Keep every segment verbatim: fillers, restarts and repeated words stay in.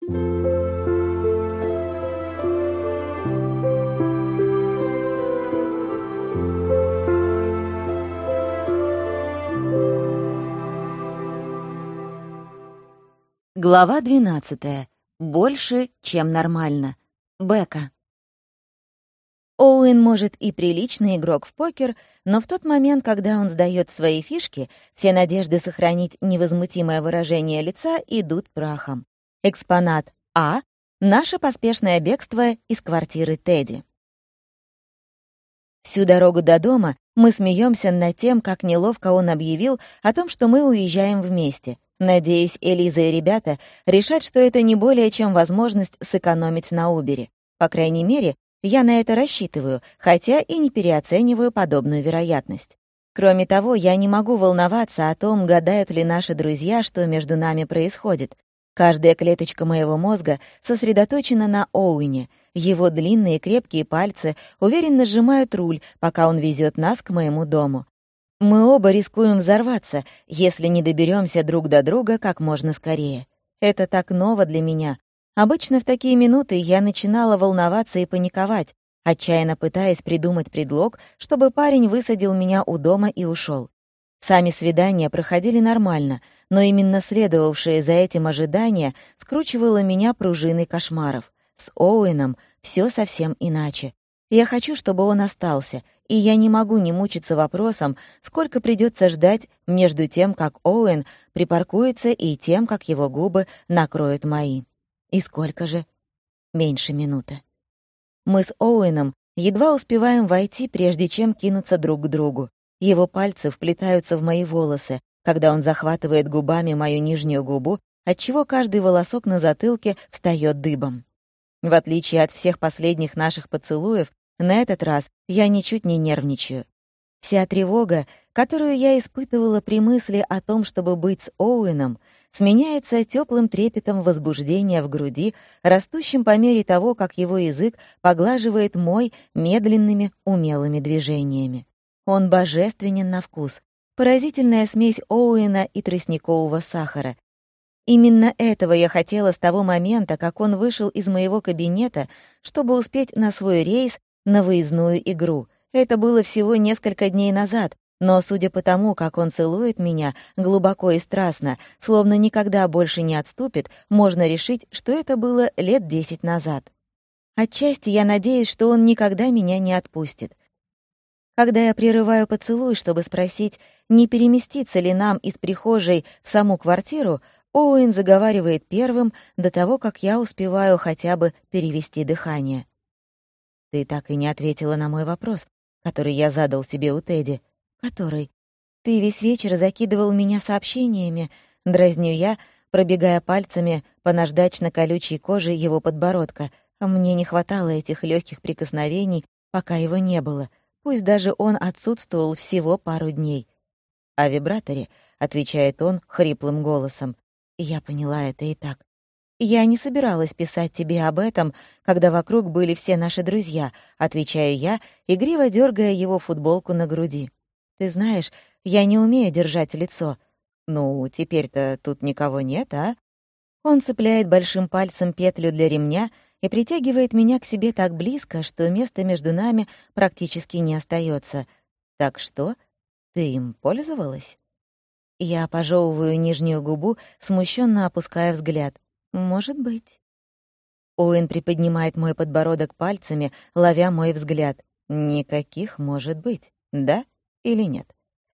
Глава двенадцатая. Больше, чем нормально. Бека. Оуэн, может, и приличный игрок в покер, но в тот момент, когда он сдаёт свои фишки, все надежды сохранить невозмутимое выражение лица идут прахом. Экспонат А — наше поспешное бегство из квартиры Тедди. Всю дорогу до дома мы смеемся над тем, как неловко он объявил о том, что мы уезжаем вместе. Надеюсь, Элиза и ребята решат, что это не более чем возможность сэкономить на Убере. По крайней мере, я на это рассчитываю, хотя и не переоцениваю подобную вероятность. Кроме того, я не могу волноваться о том, гадают ли наши друзья, что между нами происходит. Каждая клеточка моего мозга сосредоточена на Оуэне. Его длинные крепкие пальцы уверенно сжимают руль, пока он везет нас к моему дому. Мы оба рискуем взорваться, если не доберемся друг до друга как можно скорее. Это так ново для меня. Обычно в такие минуты я начинала волноваться и паниковать, отчаянно пытаясь придумать предлог, чтобы парень высадил меня у дома и ушел. Сами свидания проходили нормально, но именно следовавшее за этим ожидание скручивало меня пружиной кошмаров. С Оуэном все совсем иначе. Я хочу, чтобы он остался, и я не могу не мучиться вопросом, сколько придется ждать между тем, как Оуэн припаркуется, и тем, как его губы накроют мои. И сколько же? Меньше минуты. Мы с Оуэном едва успеваем войти, прежде чем кинуться друг к другу. Его пальцы вплетаются в мои волосы, когда он захватывает губами мою нижнюю губу, отчего каждый волосок на затылке встаёт дыбом. В отличие от всех последних наших поцелуев, на этот раз я ничуть не нервничаю. Вся тревога, которую я испытывала при мысли о том, чтобы быть с Оуэном, сменяется тёплым трепетом возбуждения в груди, растущим по мере того, как его язык поглаживает мой медленными, умелыми движениями. Он божественен на вкус. Поразительная смесь Оуэна и тростникового сахара. Именно этого я хотела с того момента, как он вышел из моего кабинета, чтобы успеть на свой рейс на выездную игру. Это было всего несколько дней назад, но, судя по тому, как он целует меня глубоко и страстно, словно никогда больше не отступит, можно решить, что это было лет десять назад. Отчасти я надеюсь, что он никогда меня не отпустит. Когда я прерываю поцелуй, чтобы спросить, не переместиться ли нам из прихожей в саму квартиру, Оуэн заговаривает первым до того, как я успеваю хотя бы перевести дыхание. «Ты так и не ответила на мой вопрос, который я задал тебе у Тедди». «Который?» «Ты весь вечер закидывал меня сообщениями», — дразню я, пробегая пальцами по наждачно-колючей коже его подбородка. Мне не хватало этих легких прикосновений, пока его не было. Пусть даже он отсутствовал всего пару дней. «О вибраторе», — отвечает он хриплым голосом. Я поняла это и так. «Я не собиралась писать тебе об этом, когда вокруг были все наши друзья», — отвечаю я, игриво дергая его футболку на груди. «Ты знаешь, я не умею держать лицо». «Ну, теперь-то тут никого нет, а?» Он цепляет большим пальцем петлю для ремня и притягивает меня к себе так близко, что места между нами практически не остается. «Так что? Ты им пользовалась?» Я пожевываю нижнюю губу, смущенно опуская взгляд. «Может быть». Оуэн приподнимает мой подбородок пальцами, ловя мой взгляд. «Никаких может быть, да или нет?»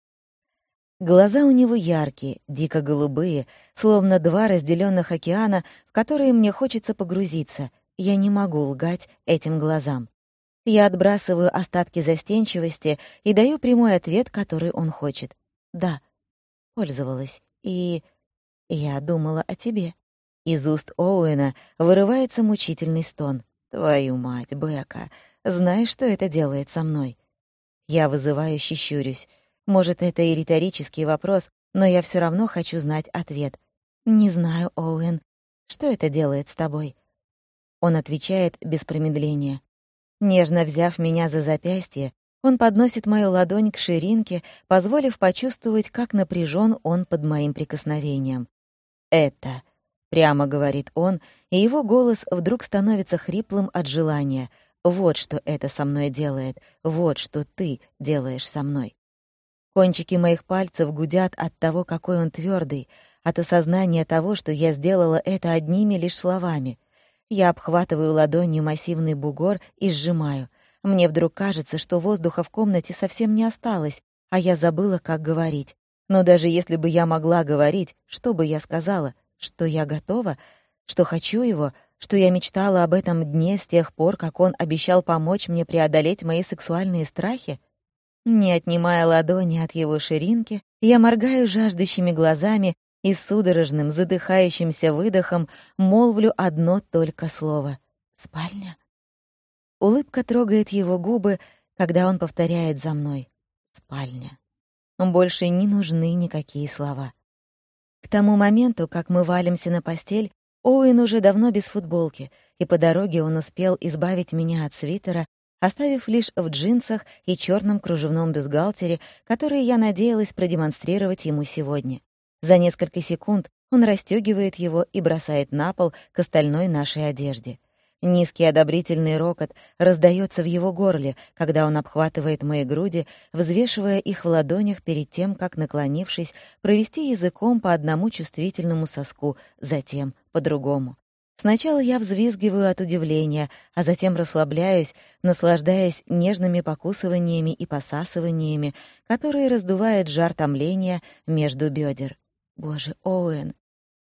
Глаза у него яркие, дико голубые, словно два разделенных океана, в которые мне хочется погрузиться. Я не могу лгать этим глазам. Я отбрасываю остатки застенчивости и даю прямой ответ, который он хочет. «Да, пользовалась. И я думала о тебе». Из уст Оуэна вырывается мучительный стон. «Твою мать, Бека, знаешь, что это делает со мной?» Я вызывающе щурюсь. Может, это и риторический вопрос, но я все равно хочу знать ответ. «Не знаю, Оуэн, что это делает с тобой?» Он отвечает без промедления. Нежно взяв меня за запястье, он подносит мою ладонь к ширинке, позволив почувствовать, как напряжен он под моим прикосновением. «Это прямо говорит он, и его голос вдруг становится хриплым от желания. Вот что это со мной делает, вот что ты делаешь со мной. Кончики моих пальцев гудят от того, какой он твердый, от осознания того, что я сделала это одними лишь словами. Я обхватываю ладонью массивный бугор и сжимаю. Мне вдруг кажется, что воздуха в комнате совсем не осталось, а я забыла, как говорить. Но даже если бы я могла говорить, что бы я сказала? Что я готова? Что хочу его? Что я мечтала об этом дне с тех пор, как он обещал помочь мне преодолеть мои сексуальные страхи? Не отнимая ладони от его ширинки, я моргаю жаждущими глазами и с судорожным, задыхающимся выдохом молвлю одно только слово — «Спальня». Улыбка трогает его губы, когда он повторяет за мной «Спальня». Больше не нужны никакие слова. К тому моменту, как мы валимся на постель, Оуэн уже давно без футболки, и по дороге он успел избавить меня от свитера, оставив лишь в джинсах и черном кружевном бюстгальтере, который я надеялась продемонстрировать ему сегодня. За несколько секунд он расстегивает его и бросает на пол к остальной нашей одежде. Низкий одобрительный рокот раздается в его горле, когда он обхватывает мои груди, взвешивая их в ладонях перед тем, как, наклонившись, провести языком по одному чувствительному соску, затем по другому. Сначала я взвизгиваю от удивления, а затем расслабляюсь, наслаждаясь нежными покусываниями и посасываниями, которые раздувают жар томления между бедер. Боже, Оуэн!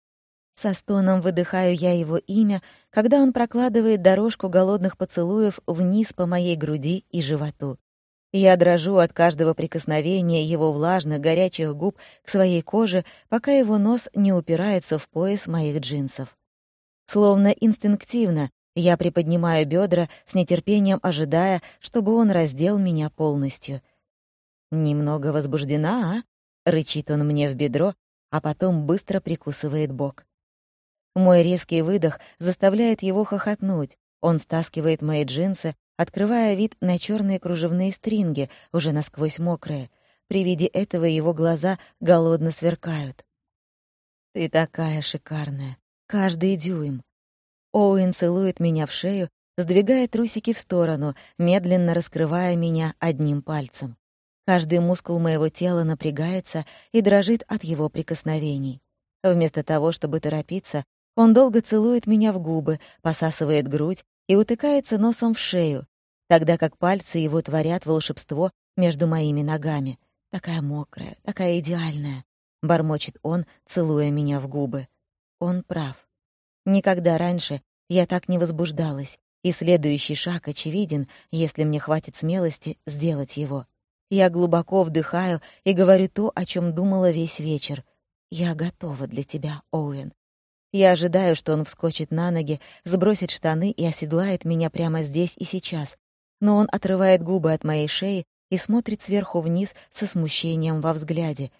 Со стоном выдыхаю я его имя, когда он прокладывает дорожку голодных поцелуев вниз по моей груди и животу. Я дрожу от каждого прикосновения его влажных, горячих губ к своей коже, пока его нос не упирается в пояс моих джинсов. Словно инстинктивно я приподнимаю бедра, с нетерпением ожидая, чтобы он раздел меня полностью. «Немного возбуждена, а?» — рычит он мне в бедро, а потом быстро прикусывает бок. Мой резкий выдох заставляет его хохотнуть. Он стаскивает мои джинсы, открывая вид на черные кружевные стринги, уже насквозь мокрые. При виде этого его глаза голодно сверкают. «Ты такая шикарная! Каждый дюйм!» Оуэн целует меня в шею, сдвигая трусики в сторону, медленно раскрывая меня одним пальцем. Каждый мускул моего тела напрягается и дрожит от его прикосновений. Вместо того, чтобы торопиться, он долго целует меня в губы, посасывает грудь и утыкается носом в шею, тогда как пальцы его творят волшебство между моими ногами. «Такая мокрая, такая идеальная», — бормочет он, целуя меня в губы. Он прав. Никогда раньше я так не возбуждалась, и следующий шаг очевиден, если мне хватит смелости сделать его. Я глубоко вдыхаю и говорю то, о чем думала весь вечер. «Я готова для тебя, Оуэн». Я ожидаю, что он вскочит на ноги, сбросит штаны и оседлает меня прямо здесь и сейчас. Но он отрывает губы от моей шеи и смотрит сверху вниз со смущением во взгляде.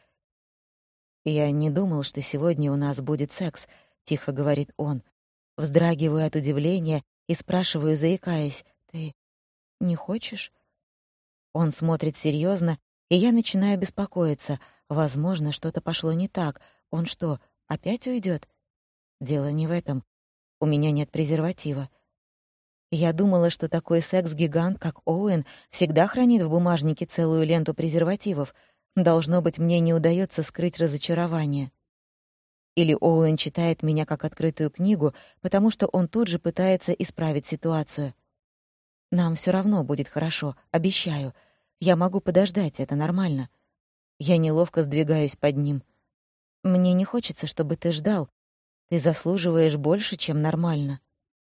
«Я не думал, что сегодня у нас будет секс», — тихо говорит он. Вздрагиваю от удивления и спрашиваю, заикаясь: «Ты не хочешь?» Он смотрит серьезно, и я начинаю беспокоиться. Возможно, что-то пошло не так. Он что, опять уйдет? Дело не в этом. У меня нет презерватива. Я думала, что такой секс-гигант, как Оуэн, всегда хранит в бумажнике целую ленту презервативов. Должно быть, мне не удается скрыть разочарование. Или Оуэн читает меня как открытую книгу, потому что он тут же пытается исправить ситуацию. Нам все равно будет хорошо, обещаю. Я могу подождать, это нормально. Я неловко сдвигаюсь под ним. Мне не хочется, чтобы ты ждал. Ты заслуживаешь больше, чем нормально.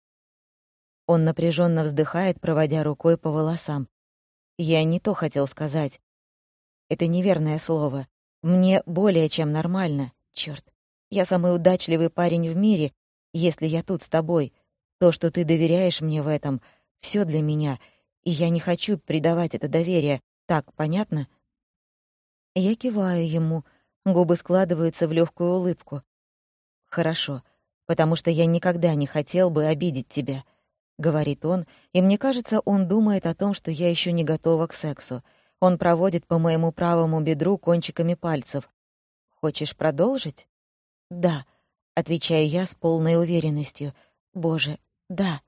Он напряженно вздыхает, проводя рукой по волосам. Я не то хотел сказать. Это неверное слово. Мне более чем нормально. Чёрт. Я самый удачливый парень в мире, если я тут с тобой. То, что ты доверяешь мне в этом, всё для меня, и я не хочу предавать это доверие. Так, понятно? Я киваю ему, губы складываются в лёгкую улыбку. «Хорошо, потому что я никогда не хотел бы обидеть тебя», — говорит он, и мне кажется, он думает о том, что я ещё не готова к сексу. Он проводит по моему правому бедру кончиками пальцев. «Хочешь продолжить?» «Да», отвечаю я с полной уверенностью. Боже, да.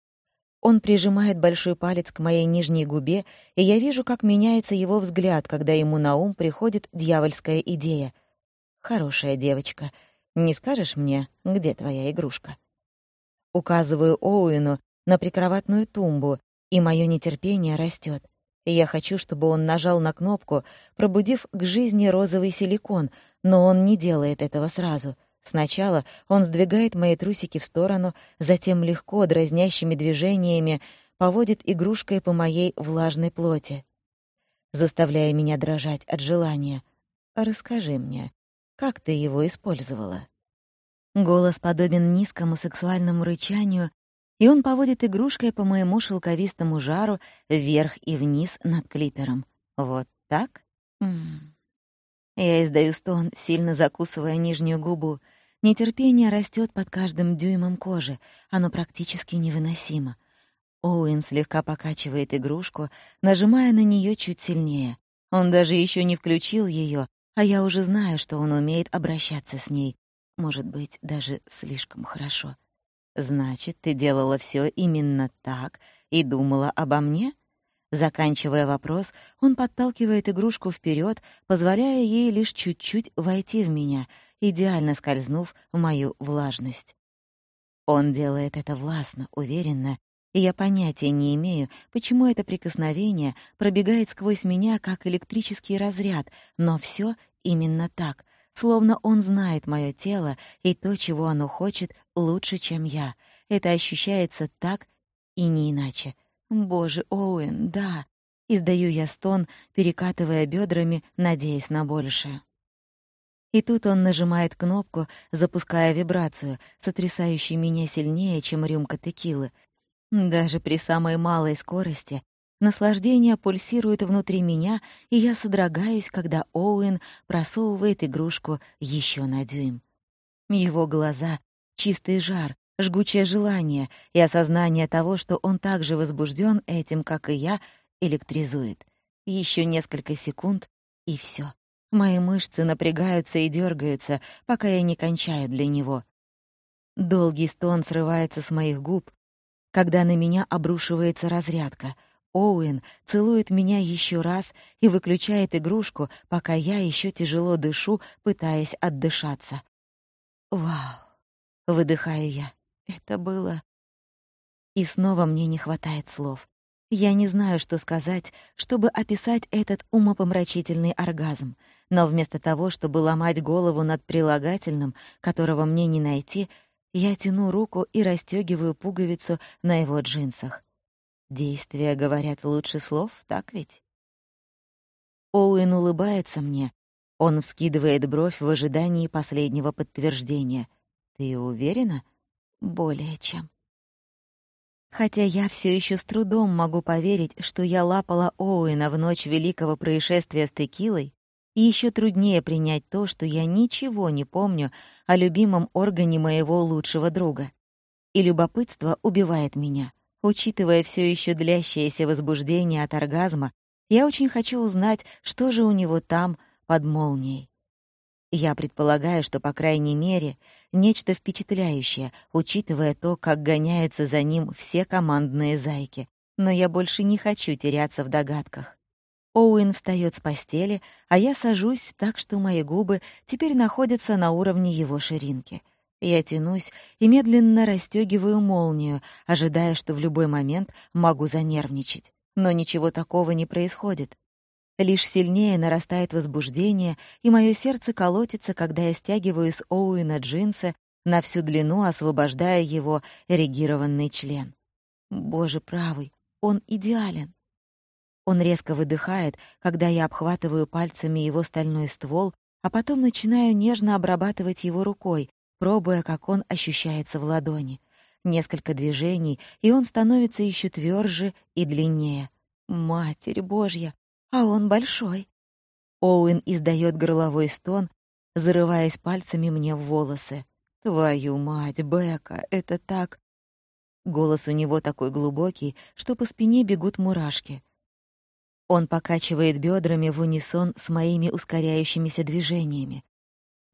Он прижимает большой палец к моей нижней губе, и я вижу, как меняется его взгляд, когда ему на ум приходит дьявольская идея. «Хорошая девочка, не скажешь мне, где твоя игрушка?» Указываю Оуэну на прикроватную тумбу, и мое нетерпение растет. Я хочу, чтобы он нажал на кнопку, пробудив к жизни розовый силикон, но он не делает этого сразу. Сначала он сдвигает мои трусики в сторону, затем легко, дразнящими движениями, поводит игрушкой по моей влажной плоти, заставляя меня дрожать от желания. «Расскажи мне, как ты его использовала?» Голос подобен низкому сексуальному рычанию, и он поводит игрушкой по моему шелковистому жару вверх и вниз над клитором. Вот так? М-м. Я издаю стон, сильно закусывая нижнюю губу. Нетерпение растет под каждым дюймом кожи, оно практически невыносимо. Оуэн слегка покачивает игрушку, нажимая на нее чуть сильнее. Он даже еще не включил ее, а я уже знаю, что он умеет обращаться с ней. Может быть, даже слишком хорошо. «Значит, ты делала все именно так и думала обо мне?» Заканчивая вопрос, он подталкивает игрушку вперед, позволяя ей лишь чуть-чуть войти в меня, идеально скользнув в мою влажность. Он делает это властно, уверенно, и я понятия не имею, почему это прикосновение пробегает сквозь меня, как электрический разряд, но все именно так, словно он знает мое тело и то, чего оно хочет, лучше, чем я. Это ощущается так и не иначе. «Боже, Оуэн, да!» — издаю я стон, перекатывая бедрами, надеясь на большее. И тут он нажимает кнопку, запуская вибрацию, сотрясающую меня сильнее, чем рюмка текилы. Даже при самой малой скорости наслаждение пульсирует внутри меня, и я содрогаюсь, когда Оуэн просовывает игрушку еще на дюйм. Его глаза — чистый жар, жгучее желание, и осознание того, что он так же возбужден этим, как и я, электризует. Еще несколько секунд — и все. Мои мышцы напрягаются и дергаются, пока я не кончаю для него. Долгий стон срывается с моих губ, когда на меня обрушивается разрядка. Оуэн целует меня еще раз и выключает игрушку, пока я еще тяжело дышу, пытаясь отдышаться. «Вау!» — выдыхаю я. Это было... И снова мне не хватает слов. Я не знаю, что сказать, чтобы описать этот умопомрачительный оргазм, но вместо того, чтобы ломать голову над прилагательным, которого мне не найти, я тяну руку и расстёгиваю пуговицу на его джинсах. Действия говорят лучше слов, так ведь? Оуэн улыбается мне. Он вскидывает бровь в ожидании последнего подтверждения. «Ты уверена?» «Более чем». Хотя я все еще с трудом могу поверить, что я лапала Оуэна в ночь великого происшествия с текилой, и еще труднее принять то, что я ничего не помню о любимом органе моего лучшего друга. И любопытство убивает меня. Учитывая все еще длящееся возбуждение от оргазма, я очень хочу узнать, что же у него там под молнией. Я предполагаю, что, по крайней мере, нечто впечатляющее, учитывая то, как гоняются за ним все командные зайки. Но я больше не хочу теряться в догадках. Оуэн встаёт с постели, а я сажусь так, что мои губы теперь находятся на уровне его ширинки. Я тянусь и медленно расстёгиваю молнию, ожидая, что в любой момент могу занервничать. Но ничего такого не происходит. Лишь сильнее нарастает возбуждение, и моё сердце колотится, когда я стягиваю с Оуэна джинсы на всю длину, освобождая его эрегированный член. Боже правый, он идеален. Он резко выдыхает, когда я обхватываю пальцами его стальной ствол, а потом начинаю нежно обрабатывать его рукой, пробуя, как он ощущается в ладони. Несколько движений, и он становится еще тверже и длиннее. Матерь Божья! А он большой. Оуэн издает горловой стон, зарываясь пальцами мне в волосы. «Твою мать, Бека, это так...» Голос у него такой глубокий, что по спине бегут мурашки. Он покачивает бедрами в унисон с моими ускоряющимися движениями.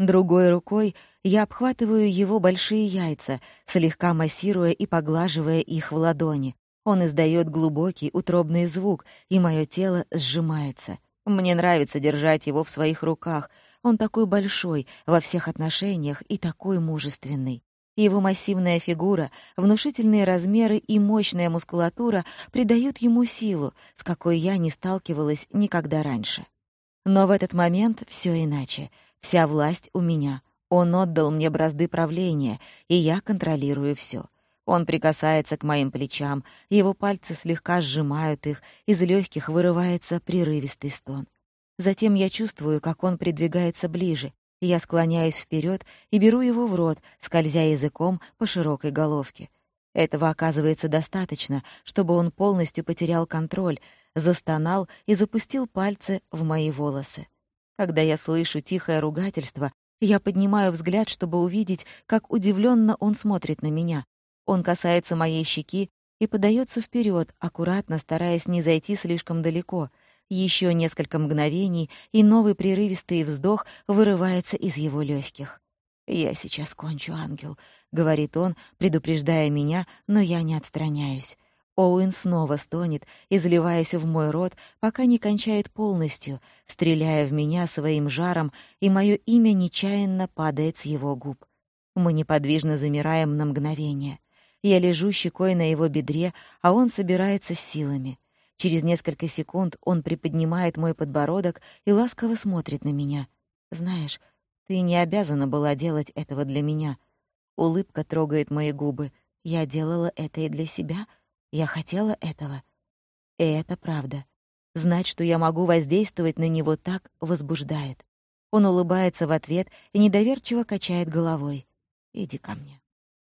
Другой рукой я обхватываю его большие яйца, слегка массируя и поглаживая их в ладони. Он издает глубокий, утробный звук, и мое тело сжимается. Мне нравится держать его в своих руках. Он такой большой во всех отношениях и такой мужественный. Его массивная фигура, внушительные размеры и мощная мускулатура придают ему силу, с какой я не сталкивалась никогда раньше. Но в этот момент все иначе. Вся власть у меня. Он отдал мне бразды правления, и я контролирую все. Он прикасается к моим плечам, его пальцы слегка сжимают их, из легких вырывается прерывистый стон. Затем я чувствую, как он придвигается ближе. Я склоняюсь вперед и беру его в рот, скользя языком по широкой головке. Этого оказывается достаточно, чтобы он полностью потерял контроль, застонал и запустил пальцы в мои волосы. Когда я слышу тихое ругательство, я поднимаю взгляд, чтобы увидеть, как удивленно он смотрит на меня. Он касается моей щеки и подается вперед, аккуратно стараясь не зайти слишком далеко. Еще несколько мгновений, и новый прерывистый вздох вырывается из его легких. «Я сейчас кончу, ангел», — говорит он, предупреждая меня, но я не отстраняюсь. Оуэн снова стонет, изливаясь в мой рот, пока не кончает полностью, стреляя в меня своим жаром, и мое имя нечаянно падает с его губ. Мы неподвижно замираем на мгновение. Я лежу щекой на его бедре, а он собирается с силами. Через несколько секунд он приподнимает мой подбородок и ласково смотрит на меня. «Знаешь, ты не обязана была делать этого для меня». Улыбка трогает мои губы. «Я делала это и для себя. Я хотела этого». И это правда. Знать, что я могу воздействовать на него так, возбуждает. Он улыбается в ответ и недоверчиво качает головой. «Иди ко мне».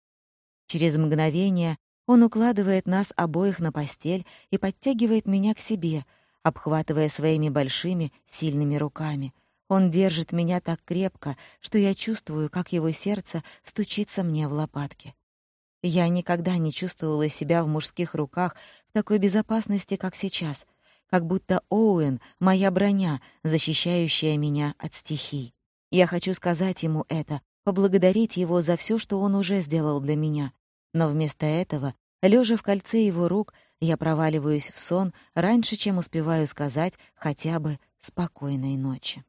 Через мгновение он укладывает нас обоих на постель и подтягивает меня к себе, обхватывая своими большими, сильными руками. Он держит меня так крепко, что я чувствую, как его сердце стучится мне в лопатки. Я никогда не чувствовала себя в мужских руках в такой безопасности, как сейчас, как будто Оуэн — моя броня, защищающая меня от стихий. Я хочу сказать ему это, поблагодарить его за все, что он уже сделал для меня. Но вместо этого, лежа в кольце его рук, я проваливаюсь в сон раньше, чем успеваю сказать хотя бы «спокойной ночи».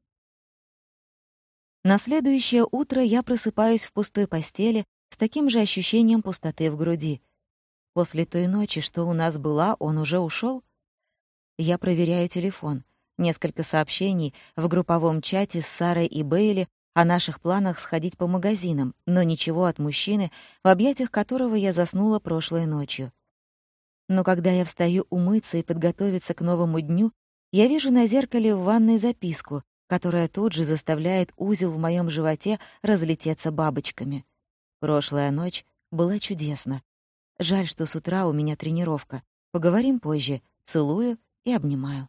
На следующее утро я просыпаюсь в пустой постели с таким же ощущением пустоты в груди. После той ночи, что у нас была, он уже ушел. Я проверяю телефон. Несколько сообщений в групповом чате с Сарой и Бейли о наших планах сходить по магазинам, но ничего от мужчины, в объятиях которого я заснула прошлой ночью. Но когда я встаю умыться и подготовиться к новому дню, я вижу на зеркале в ванной записку, которая тут же заставляет узел в моем животе разлететься бабочками. Прошлая ночь была чудесна. Жаль, что с утра у меня тренировка. Поговорим позже. Целую и обнимаю.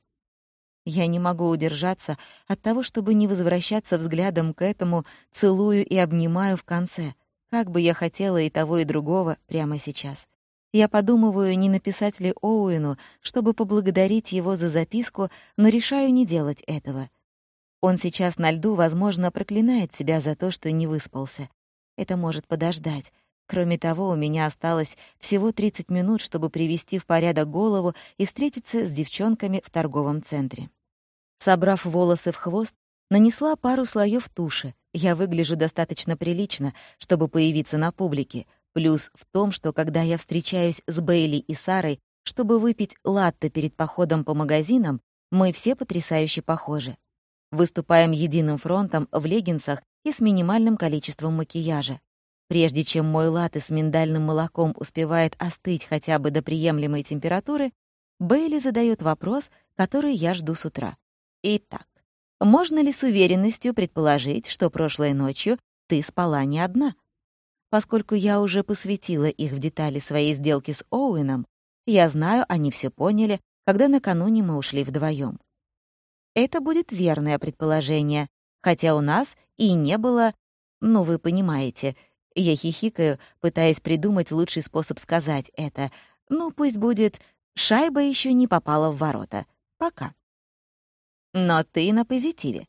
Я не могу удержаться от того, чтобы не возвращаться взглядом к этому «целую и обнимаю» в конце. Как бы я хотела и того, и другого прямо сейчас. Я подумываю, не написать ли Оуэну, чтобы поблагодарить его за записку, но решаю не делать этого. Он сейчас на льду, возможно, проклинает себя за то, что не выспался. Это может подождать. Кроме того, у меня осталось всего тридцать минут, чтобы привести в порядок голову и встретиться с девчонками в торговом центре. Собрав волосы в хвост, нанесла пару слоев туши. Я выгляжу достаточно прилично, чтобы появиться на публике. Плюс в том, что когда я встречаюсь с Бейли и Сарой, чтобы выпить латте перед походом по магазинам, мы все потрясающе похожи. Выступаем единым фронтом в леггинсах и с минимальным количеством макияжа. Прежде чем мой латте с миндальным молоком успевает остыть хотя бы до приемлемой температуры, Бейли задает вопрос, который я жду с утра. Итак, можно ли с уверенностью предположить, что прошлой ночью ты спала не одна? Поскольку я уже посвятила их в детали своей сделки с Оуэном, я знаю, они все поняли, когда накануне мы ушли вдвоем. Это будет верное предположение, хотя у нас и не было, ну, вы понимаете. Я хихикаю, пытаясь придумать лучший способ сказать это. Ну, пусть будет «шайба еще не попала в ворота». Пока. Но ты на позитиве.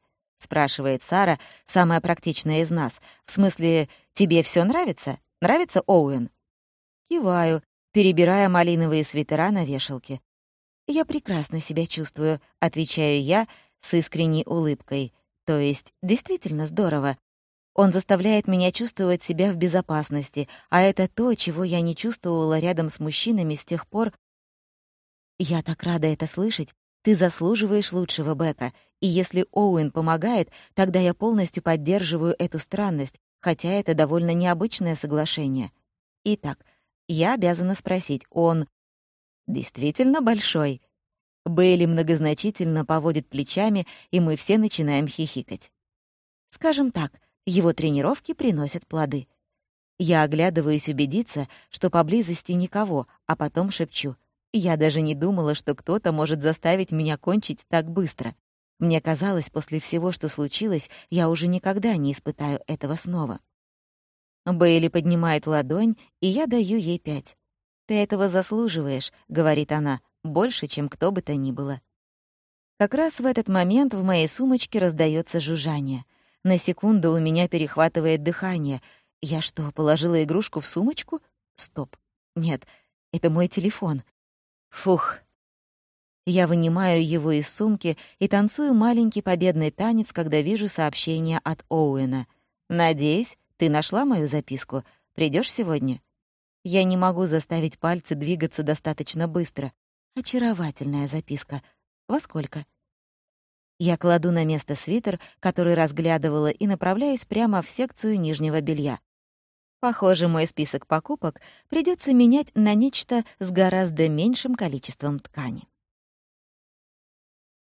спрашивает Сара, самая практичная из нас. «В смысле, тебе все нравится? Нравится Оуэн?» Киваю, перебирая малиновые свитера на вешалке. «Я прекрасно себя чувствую», — отвечаю я с искренней улыбкой. «То есть, действительно здорово. Он заставляет меня чувствовать себя в безопасности, а это то, чего я не чувствовала рядом с мужчинами с тех пор. Я так рада это слышать. Ты заслуживаешь лучшего, Бека. И если Оуэн помогает, тогда я полностью поддерживаю эту странность, хотя это довольно необычное соглашение. Итак, я обязана спросить, он действительно большой?» Бейли многозначительно поводит плечами, и мы все начинаем хихикать. Скажем так, его тренировки приносят плоды. Я оглядываюсь убедиться, что поблизости никого, а потом шепчу. Я даже не думала, что кто-то может заставить меня кончить так быстро. Мне казалось, после всего, что случилось, я уже никогда не испытаю этого снова. Бейли поднимает ладонь, и я даю ей пять. «Ты этого заслуживаешь», — говорит она, — «больше, чем кто бы то ни было». Как раз в этот момент в моей сумочке раздается жужжание. На секунду у меня перехватывает дыхание. Я что, положила игрушку в сумочку? Стоп. Нет, это мой телефон. Фух. Я вынимаю его из сумки и танцую маленький победный танец, когда вижу сообщение от Оуэна. «Надеюсь, ты нашла мою записку. Придешь сегодня?» Я не могу заставить пальцы двигаться достаточно быстро. Очаровательная записка. Во сколько? Я кладу на место свитер, который разглядывала, и направляюсь прямо в секцию нижнего белья. Похоже, мой список покупок придется менять на нечто с гораздо меньшим количеством ткани.